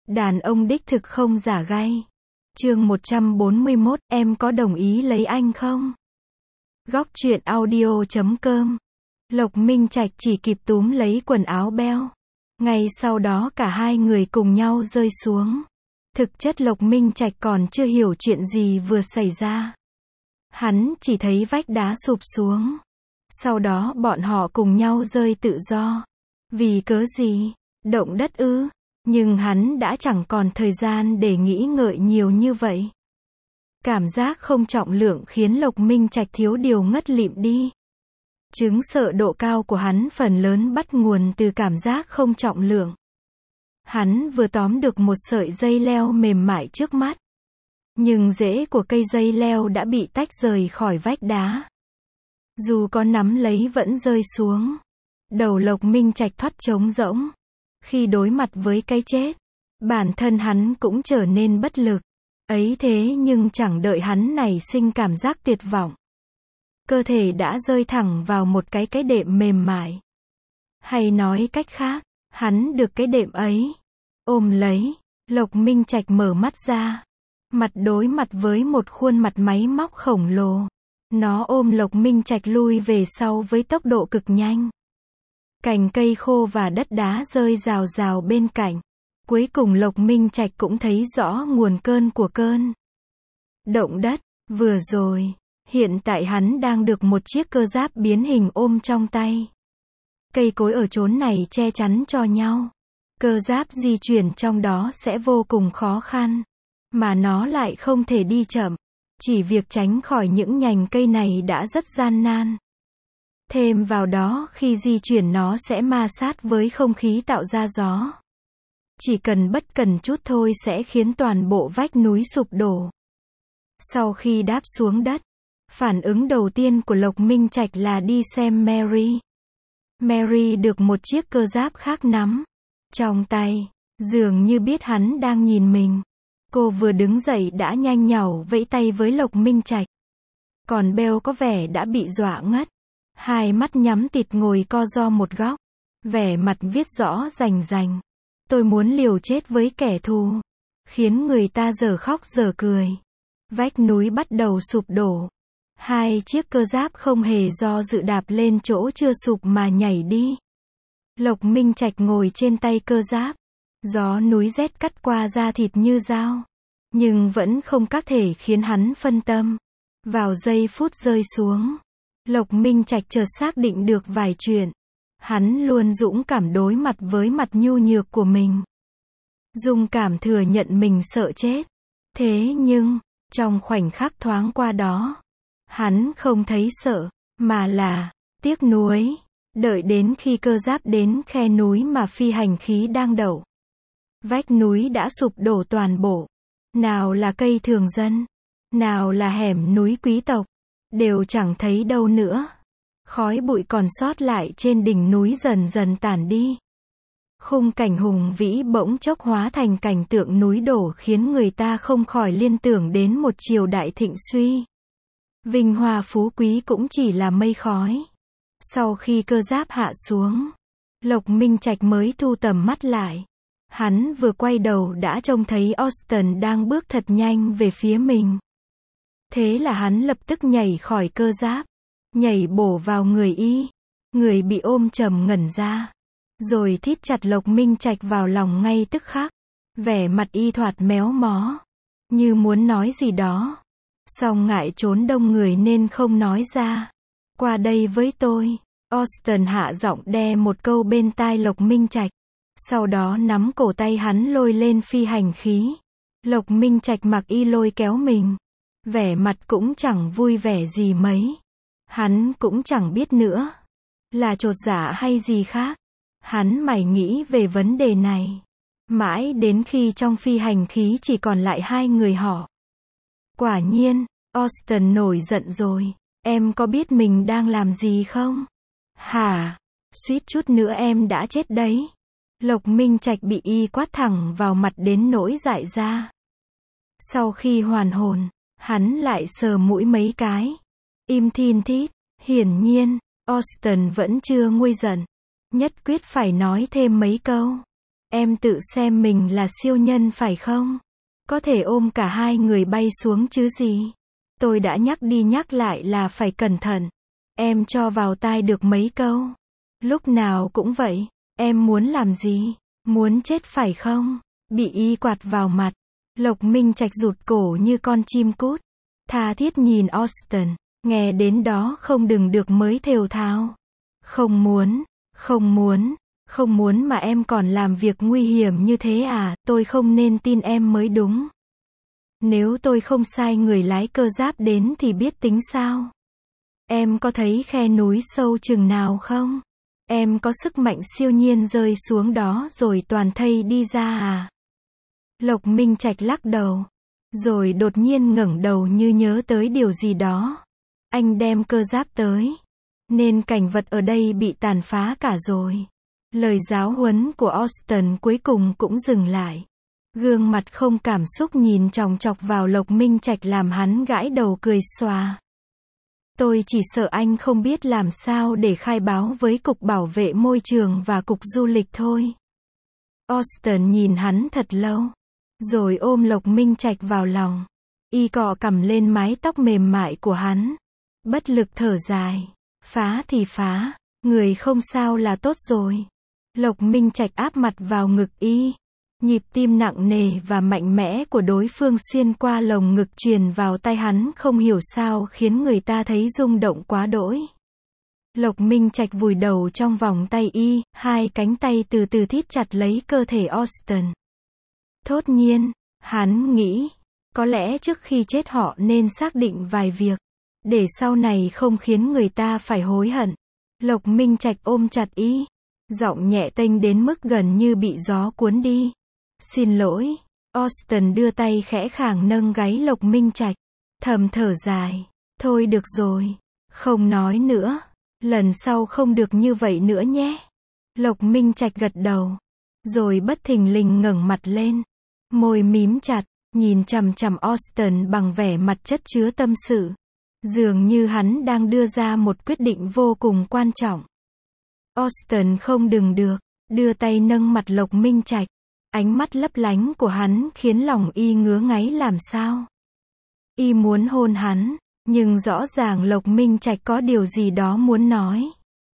Đàn ông đích thực không giả gay. Chương 141, em có đồng ý lấy anh không? Góc truyện audio.com. Lộc Minh Trạch chỉ kịp túm lấy quần áo Beo. Ngay sau đó cả hai người cùng nhau rơi xuống. Thực chất Lộc Minh Trạch còn chưa hiểu chuyện gì vừa xảy ra. Hắn chỉ thấy vách đá sụp xuống. Sau đó bọn họ cùng nhau rơi tự do. Vì cớ gì? Động đất ư? Nhưng hắn đã chẳng còn thời gian để nghĩ ngợi nhiều như vậy. Cảm giác không trọng lượng khiến Lộc Minh Trạch thiếu điều ngất lịm đi. Chứng sợ độ cao của hắn phần lớn bắt nguồn từ cảm giác không trọng lượng. Hắn vừa tóm được một sợi dây leo mềm mại trước mắt. Nhưng rễ của cây dây leo đã bị tách rời khỏi vách đá. Dù có nắm lấy vẫn rơi xuống. Đầu Lộc Minh Trạch thoắt trống rỗng. Khi đối mặt với cái chết, bản thân hắn cũng trở nên bất lực. Ấy thế nhưng chẳng đợi hắn nảy sinh cảm giác tuyệt vọng. Cơ thể đã rơi thẳng vào một cái đệm mềm mại. Hay nói cách khác, hắn được cái đệm ấy ôm lấy. Lộc Minh Trạch mở mắt ra. Mặt đối mặt với một khuôn mặt máy móc khổng lồ. Nó ôm Lộc Minh Trạch lui về sau với tốc độ cực nhanh. Cành cây khô và đất đá rơi rào rào bên cạnh. Cuối cùng Lộc Minh Trạch cũng thấy rõ nguồn cơn của cơn động đất vừa rồi. Hiện tại hắn đang được một chiếc cơ giáp biến hình ôm trong tay. Cây cối ở chốn này che chắn cho nhau. Cơ giáp di chuyển trong đó sẽ vô cùng khó khăn. Mà nó lại không thể đi chậm. Chỉ việc tránh khỏi những nhành cây này đã rất gian nan. Thêm vào đó khi di chuyển nó sẽ ma sát với không khí tạo ra gió. Chỉ cần bất cần chút thôi sẽ khiến toàn bộ vách núi sụp đổ. Sau khi đáp xuống đất, phản ứng đầu tiên của Lộc Minh Trạch là đi xem Mary. Mary được một chiếc cơ giáp khác nắm trong tay, dường như biết hắn đang nhìn mình. Cô vừa đứng dậy đã nhanh nhảu vẫy tay với Lộc Minh Trạch. Còn Bell có vẻ đã bị dọa ngất. Hai mắt nhắm tịt ngồi co ro một góc. Vẻ mặt viết rõ rành rành. Tôi muốn liều chết với kẻ thù. Khiến người ta dở khóc dở cười. Vách núi bắt đầu sụp đổ. Hai chiếc cơ giáp không hề do dự đạp lên chỗ chưa sụp mà nhảy đi. Lộc Minh Trạch ngồi trên tay cơ giáp. Gió núi rét cắt qua da thịt như dao. Nhưng vẫn không các thể khiến hắn phân tâm. Vào giây phút rơi xuống. Lộc Minh Trạch chợt xác định được vài chuyện. Hắn luôn dũng cảm đối mặt với mặt nhu nhược của mình. Dung cảm thừa nhận mình sợ chết. Thế nhưng, trong khoảnh khắc thoáng qua đó, hắn không thấy sợ, mà là tiếc nuối. Đợi đến khi cơ giáp đến khe núi mà phi hành khí đang đậu. Vách núi đã sụp đổ toàn bộ. Nào là cây thường dân, nào là hẻm núi quý tộc, đều chẳng thấy đâu nữa. Khói bụi còn sót lại trên đỉnh núi dần dần tản đi. Khung cảnh hùng vĩ bỗng chốc hóa thành cảnh tượng núi đổ khiến người ta không khỏi liên tưởng đến một triều đại thịnh suy. Vinh hoa phú quý cũng chỉ là mây khói. Sau khi cơ giáp hạ xuống, Lộc Minh Trạch mới thu tầm mắt lại. Hắn vừa quay đầu đã trông thấy Austin đang bước thật nhanh về phía mình. Thế là hắn lập tức nhảy khỏi cơ giáp. Nhảy bổ vào người y. Người bị ôm trầm ngẩn ra. Rồi thít chặt Lộc Minh Trạch vào lòng ngay tức khắc. Vẻ mặt y thoạt méo mó. Như muốn nói gì đó. Song ngại trốn đông người nên không nói ra. Qua đây với tôi. Austin hạ giọng đe một câu bên tai Lộc Minh Trạch. Sau đó nắm cổ tay hắn lôi lên phi hành khí. Lộc Minh Trạch mặc y lôi kéo mình. Vẻ mặt cũng chẳng vui vẻ gì mấy. Hắn cũng chẳng biết nữa. Là chột dạ hay gì khác. Hắn mải nghĩ về vấn đề này. Mãi đến khi trong phi hành khí chỉ còn lại hai người họ. Quả nhiên, Austin nổi giận rồi. Em có biết mình đang làm gì không? Hả? Suýt chút nữa em đã chết đấy. Lộc Minh Trạch bị y quát thẳng vào mặt đến nỗi dại ra. Sau khi hoàn hồn, hắn lại sờ mũi mấy cái. Im thin thít. Hiển nhiên, Austin vẫn chưa nguôi giận. Nhất quyết phải nói thêm mấy câu. Em tự xem mình là siêu nhân phải không? Có thể ôm cả hai người bay xuống chứ gì? Tôi đã nhắc đi nhắc lại là phải cẩn thận. Em cho vào tai được mấy câu. Lúc nào cũng vậy. Em muốn làm gì? Muốn chết phải không? Bị y quạt vào mặt. Lộc Minh Trạch rụt cổ như con chim cút. Tha thiết nhìn Austin. Nghe đến đó không đừng được mới thều thào. Không muốn, không muốn, không muốn mà em còn làm việc nguy hiểm như thế à, tôi không nên tin em mới đúng. Nếu tôi không sai người lái cơ giáp đến thì biết tính sao? Em có thấy khe núi sâu chừng nào không? Em có sức mạnh siêu nhiên rơi xuống đó rồi toàn thây đi ra à? Lộc Minh Trạch lắc đầu. Rồi đột nhiên ngẩng đầu như nhớ tới điều gì đó. Anh đem cơ giáp tới. Nên cảnh vật ở đây bị tàn phá cả rồi. Lời giáo huấn của Austin cuối cùng cũng dừng lại. Gương mặt không cảm xúc nhìn chòng chọc vào Lộc Minh Trạch làm hắn gãi đầu cười xòa. Tôi chỉ sợ anh không biết làm sao để khai báo với Cục Bảo vệ Môi trường và Cục Du lịch thôi. Austin nhìn hắn thật lâu. Rồi ôm Lộc Minh Trạch vào lòng. Y cọ cằm lên mái tóc mềm mại của hắn. Bất lực thở dài. Phá thì phá. Người không sao là tốt rồi. Lộc Minh Trạch áp mặt vào ngực y. Nhịp tim nặng nề và mạnh mẽ của đối phương xuyên qua lồng ngực truyền vào tai hắn không hiểu sao khiến người ta thấy rung động quá đỗi. Lộc Minh Trạch vùi đầu trong vòng tay y, hai cánh tay từ từ thít chặt lấy cơ thể Austin. Thốt nhiên, hắn nghĩ, có lẽ trước khi chết họ nên xác định vài việc, để sau này không khiến người ta phải hối hận. Lộc Minh Trạch ôm chặt y, giọng nhẹ tênh đến mức gần như bị gió cuốn đi. Xin lỗi. Austin đưa tay khẽ khàng nâng gáy Lộc Minh Trạch, thầm thở dài. Thôi được rồi, không nói nữa. Lần sau không được như vậy nữa nhé. Lộc Minh Trạch gật đầu, rồi bất thình lình ngẩng mặt lên, môi mím chặt, nhìn chằm chằm Austin bằng vẻ mặt chất chứa tâm sự. Dường như hắn đang đưa ra một quyết định vô cùng quan trọng. Austin không đừng được, đưa tay nâng mặt Lộc Minh Trạch. Ánh mắt lấp lánh của hắn khiến lòng y ngứa ngáy làm sao. Y muốn hôn hắn, nhưng rõ ràng Lộc Minh Trạch có điều gì đó muốn nói.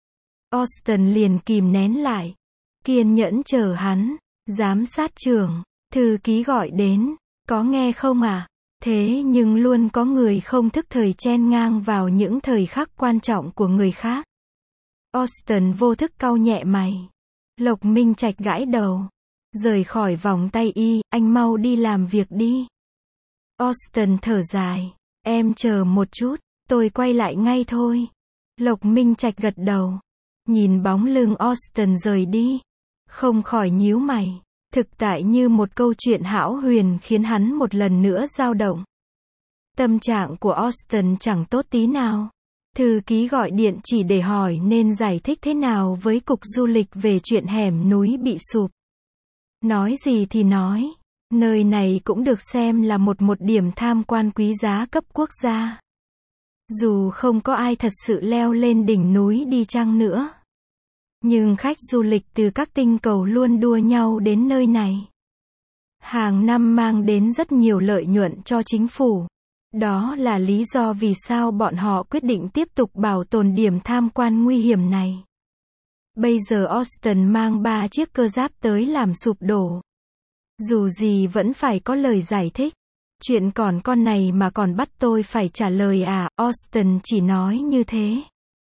Austin liền kìm nén lại, kiên nhẫn chờ hắn. Giám sát trưởng, thư ký gọi đến, có nghe không à? Thế nhưng luôn có người không thức thời chen ngang vào những thời khắc quan trọng của người khác. Austin vô thức cau nhẹ mày. Lộc Minh Trạch gãi đầu, rời khỏi vòng tay y, anh mau đi làm việc đi. Austin thở dài, em chờ một chút, tôi quay lại ngay thôi. Lộc Minh Trạch gật đầu, nhìn bóng lưng Austin rời đi, không khỏi nhíu mày. Thực tại như một câu chuyện hão huyền khiến hắn một lần nữa dao động. Tâm trạng của Austin chẳng tốt tí nào. Thư ký gọi điện chỉ để hỏi nên giải thích thế nào với Cục Du lịch về chuyện hẻm núi bị sụp. Nói gì thì nói, nơi này cũng được xem là một điểm tham quan quý giá cấp quốc gia. Dù không có ai thật sự leo lên đỉnh núi đi chăng nữa, nhưng khách du lịch từ các tinh cầu luôn đua nhau đến nơi này. Hàng năm mang đến rất nhiều lợi nhuận cho chính phủ. Đó là lý do vì sao bọn họ quyết định tiếp tục bảo tồn điểm tham quan nguy hiểm này. Bây giờ Austin mang 3 chiếc cơ giáp tới làm sụp đổ. Dù gì vẫn phải có lời giải thích. Chuyện còn con này mà còn bắt tôi phải trả lời à? Austin chỉ nói như thế.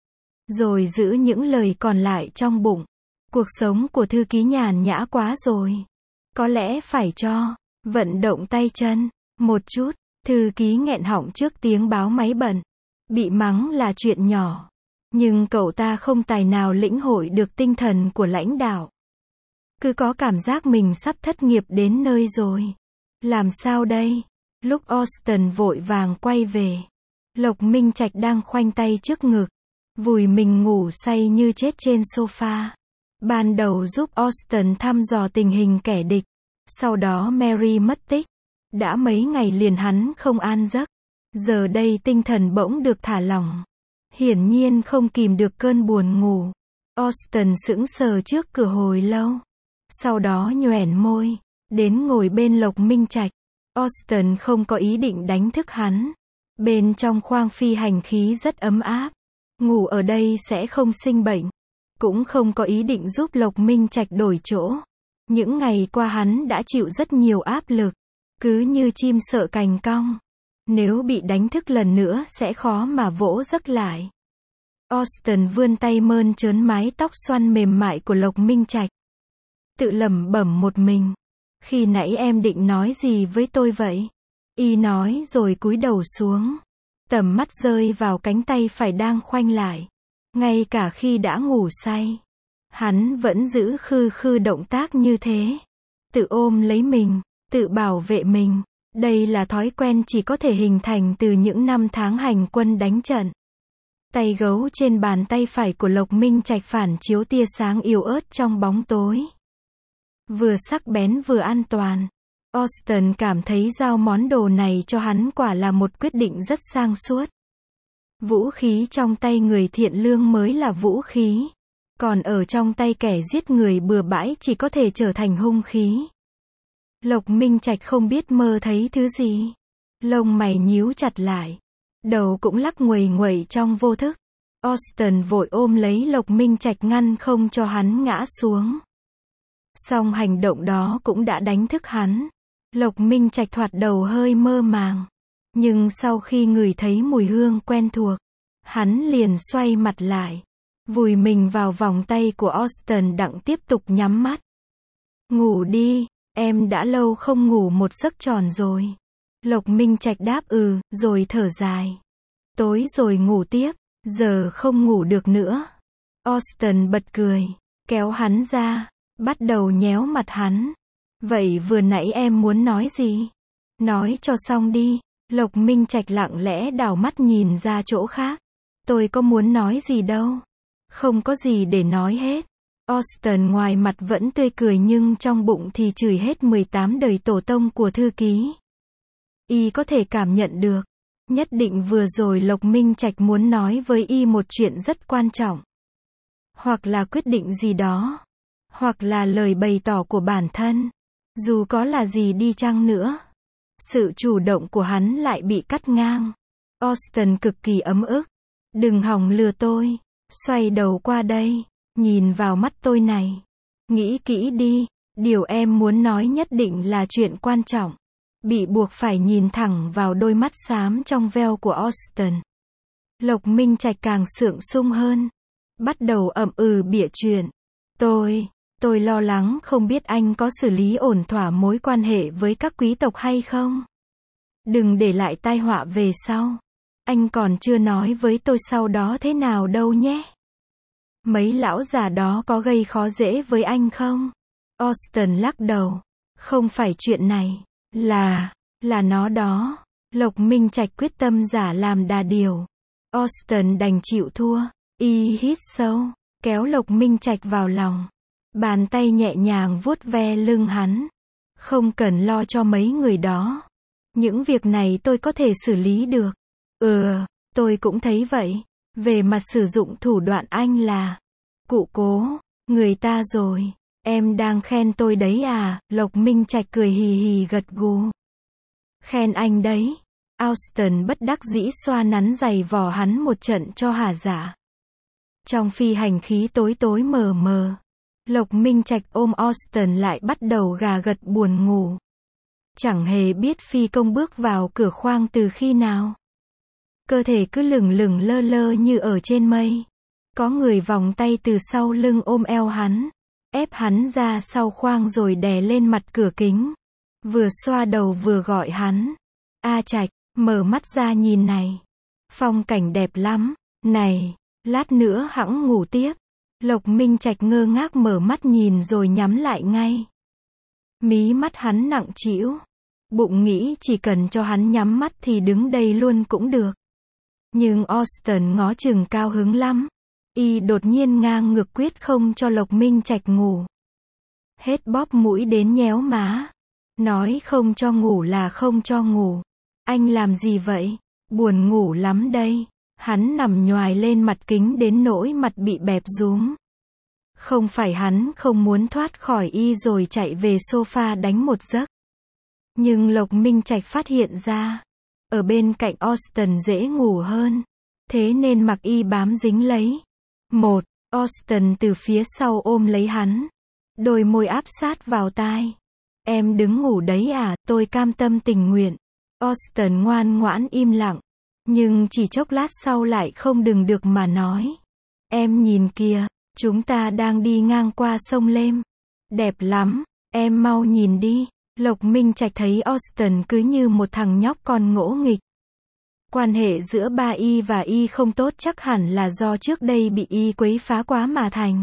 Rồi giữ những lời còn lại trong bụng. Cuộc sống của thư ký nhàn nhã quá rồi. Có lẽ phải cho vận động tay chân một chút. Thư ký nghẹn họng trước tiếng báo máy bận. Bị mắng là chuyện nhỏ, nhưng cậu ta không tài nào lĩnh hội được tinh thần của lãnh đạo. Cứ có cảm giác mình sắp thất nghiệp đến nơi rồi. Làm sao đây? Lúc Austin vội vàng quay về, Lộc Minh Trạch đang khoanh tay trước ngực, vùi mình ngủ say như chết trên sofa. Ban đầu giúp Austin thăm dò tình hình kẻ địch. Sau đó Mary mất tích. Đã mấy ngày liền hắn không an giấc. Giờ đây tinh thần bỗng được thả lỏng. Hiển nhiên không kìm được cơn buồn ngủ. Austin sững sờ trước cửa hồi lâu. Sau đó nhoẻn môi, đến ngồi bên Lộc Minh Trạch. Austin không có ý định đánh thức hắn. Bên trong khoang phi hành khí rất ấm áp. Ngủ ở đây sẽ không sinh bệnh. Cũng không có ý định giúp Lộc Minh Trạch đổi chỗ. Những ngày qua hắn đã chịu rất nhiều áp lực. Cứ như chim sợ cành cong. Nếu bị đánh thức lần nữa sẽ khó mà vỗ giấc lại. Austin vươn tay mơn trớn mái tóc xoăn mềm mại của Lộc Minh Trạch. Tự lẩm bẩm một mình. Khi nãy em định nói gì với tôi vậy? Y nói rồi cúi đầu xuống. Tầm mắt rơi vào cánh tay phải đang khoanh lại. Ngay cả khi đã ngủ say, hắn vẫn giữ khư khư động tác như thế. Tự ôm lấy mình, tự bảo vệ mình. Đây là thói quen chỉ có thể hình thành từ những năm tháng hành quân đánh trận. Tay gấu trên bàn tay phải của Lộc Minh Trạch phản chiếu tia sáng yếu ớt trong bóng tối. Vừa sắc bén vừa an toàn. Austin cảm thấy giao món đồ này cho hắn quả là một quyết định rất sang suốt. Vũ khí trong tay người thiện lương mới là vũ khí. Còn ở trong tay kẻ giết người bừa bãi chỉ có thể trở thành hung khí. Lộc Minh Trạch không biết mơ thấy thứ gì. Lông mày nhíu chặt lại. Đầu cũng lắc nguầy nguậy trong vô thức. Austin vội ôm lấy Lộc Minh Trạch ngăn không cho hắn ngã xuống. Song hành động đó cũng đã đánh thức hắn. Lộc Minh Trạch thoạt đầu hơi mơ màng. Nhưng sau khi ngửi thấy mùi hương quen thuộc, hắn liền xoay mặt lại. Vùi mình vào vòng tay của Austin đặng tiếp tục nhắm mắt. Ngủ đi, em đã lâu không ngủ một giấc tròn rồi. Lộc Minh Trạch đáp rồi thở dài. Tối rồi ngủ tiếp, giờ không ngủ được nữa. Austin bật cười, kéo hắn ra, bắt đầu nhéo mặt hắn. Vậy vừa nãy em muốn nói gì? Nói cho xong đi. Lộc Minh Trạch lặng lẽ đảo mắt nhìn ra chỗ khác. Tôi có muốn nói gì đâu. Không có gì để nói hết. Austin ngoài mặt vẫn tươi cười nhưng trong bụng thì chửi hết 18 đời tổ tông của thư ký. Y có thể cảm nhận được. Nhất định vừa rồi Lộc Minh Trạch muốn nói với Y một chuyện rất quan trọng. Hoặc là quyết định gì đó. Hoặc là lời bày tỏ của bản thân. Dù có là gì đi chăng nữa. Sự chủ động của hắn lại bị cắt ngang. Austin cực kỳ ấm ức. Đừng hòng lừa tôi. Xoay đầu qua đây. Nhìn vào mắt tôi này. Nghĩ kỹ đi. Điều em muốn nói nhất định là chuyện quan trọng. Bị buộc phải nhìn thẳng vào đôi mắt xám trong veo của Austin. Lộc Minh Trạch càng sượng sung hơn. Bắt đầu ậm bịa chuyện. Tôi lo lắng không biết anh có xử lý ổn thỏa mối quan hệ với các quý tộc hay không. Đừng để lại tai họa về sau. Anh còn chưa nói với tôi sau đó thế nào đâu nhé. Mấy lão già đó có gây khó dễ với anh không? Austin lắc đầu. Không phải chuyện này. Là nó đó. Lộc Minh Trạch quyết tâm giả làm đà điều. Austin đành chịu thua. Y hít sâu. Kéo Lộc Minh Trạch vào lòng. Bàn tay nhẹ nhàng vuốt ve lưng hắn. Không cần lo cho mấy người đó. Những việc này tôi có thể xử lý được. Tôi cũng thấy vậy. Về mặt sử dụng thủ đoạn anh là cụ cố người ta rồi. Em đang khen tôi đấy à? Lộc Minh Trạch cười hì hì gật gù. Khen anh đấy. Austin bất đắc dĩ xoa nắn giày vò hắn một trận cho hả dạ. Trong phi hành khí tối tối mờ mờ. Lộc Minh Trạch ôm Austin lại bắt đầu gà gật buồn ngủ. Chẳng hề biết phi công bước vào cửa khoang từ khi nào. Cơ thể cứ lửng lửng lơ lơ như ở trên mây. Có người vòng tay từ sau lưng ôm eo hắn. Ép hắn ra sau khoang rồi đè lên mặt cửa kính. Vừa xoa đầu vừa gọi hắn. A Trạch, mở mắt ra nhìn này. Phong cảnh đẹp lắm. Này, lát nữa hẵng ngủ tiếp. Lộc Minh Trạch ngơ ngác mở mắt nhìn rồi nhắm lại ngay. Mí mắt hắn nặng trĩu. Bụng nghĩ chỉ cần cho hắn nhắm mắt thì đứng đây luôn cũng được. Nhưng Austin ngó chừng cao hứng lắm. Y đột nhiên ngang ngược quyết không cho Lộc Minh Trạch ngủ. Hết bóp mũi đến nhéo má. Nói không cho ngủ là không cho ngủ. Anh làm gì vậy? Buồn ngủ lắm đây. Hắn nằm nhoài lên mặt kính đến nỗi mặt bị bẹp rúm. Không phải hắn không muốn thoát khỏi y rồi chạy về sofa đánh một giấc. Nhưng Lộc Minh Trạch phát hiện ra, ở bên cạnh Austin dễ ngủ hơn. Thế nên mặc y bám dính lấy. Austin từ phía sau ôm lấy hắn. Đôi môi áp sát vào tai. Em đứng ngủ đấy à, tôi cam tâm tình nguyện. Austin ngoan ngoãn im lặng. Nhưng chỉ chốc lát sau lại không đừng được mà nói. Em nhìn kìa, chúng ta đang đi ngang qua sông Lêm. Đẹp lắm, em mau nhìn đi. Lộc Minh Trạch thấy Austin cứ như một thằng nhóc con ngỗ nghịch. Quan hệ giữa ba y và y không tốt chắc hẳn là do trước đây bị y quấy phá quá mà thành.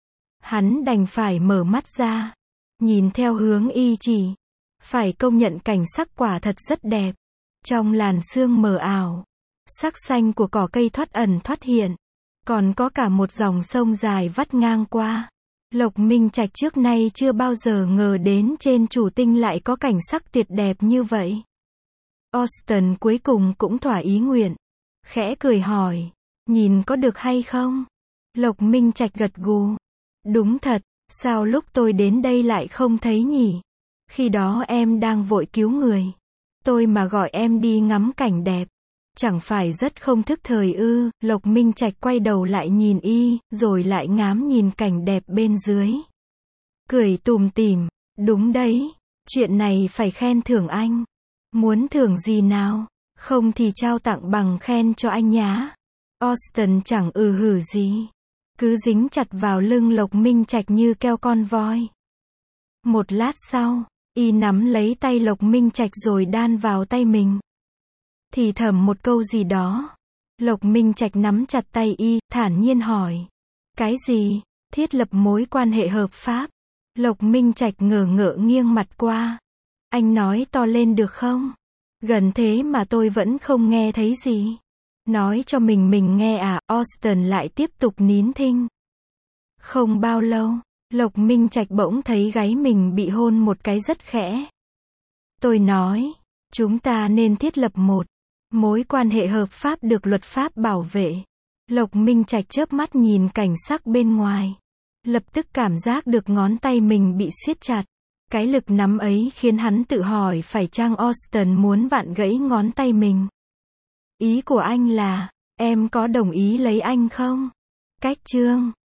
Hắn đành phải mở mắt ra, nhìn theo hướng y chỉ. Phải công nhận cảnh sắc quả thật rất đẹp. Trong làn sương mờ ảo, sắc xanh của cỏ cây thoát ẩn thoát hiện. Còn có cả một dòng sông dài vắt ngang qua. Lộc Minh Trạch trước nay chưa bao giờ ngờ đến trên Chủ Tinh lại có cảnh sắc tuyệt đẹp như vậy. Austin cuối cùng cũng thỏa ý nguyện. Khẽ cười hỏi, nhìn có được hay không? Lộc Minh Trạch gật gù. Đúng thật, sao lúc tôi đến đây lại không thấy nhỉ? Khi đó em đang vội cứu người. Tôi mà gọi em đi ngắm cảnh đẹp. Chẳng phải rất không thức thời ư? Lộc Minh Trạch quay đầu lại nhìn y, rồi lại ngắm nhìn cảnh đẹp bên dưới. Cười tủm tỉm, đúng đấy, chuyện này phải khen thưởng anh. Muốn thưởng gì nào? Không thì trao tặng bằng khen cho anh nhá. Austin chẳng hử gì. Cứ dính chặt vào lưng Lộc Minh Trạch như keo con voi. Một lát sau, y nắm lấy tay Lộc Minh Trạch rồi đan vào tay mình. Thì thầm một câu gì đó. Lộc Minh Trạch nắm chặt tay y, thản nhiên hỏi. Cái gì? Thiết lập mối quan hệ hợp pháp. Lộc Minh Trạch ngờ ngợ nghiêng mặt qua. Anh nói to lên được không? Gần thế mà tôi vẫn không nghe thấy gì. Nói cho mình nghe à? Austin lại tiếp tục nín thinh. Không bao lâu, Lộc Minh Trạch bỗng thấy gáy mình bị hôn một cái rất khẽ. Tôi nói, chúng ta nên thiết lập một mối quan hệ hợp pháp được luật pháp bảo vệ. Lộc Minh Trạch chớp mắt nhìn cảnh sắc bên ngoài. Lập tức cảm giác được ngón tay mình bị siết chặt. Cái lực nắm ấy khiến hắn tự hỏi phải chăng Austin muốn vặn gãy ngón tay mình. Ý của anh là, em có đồng ý lấy anh không? Cách chương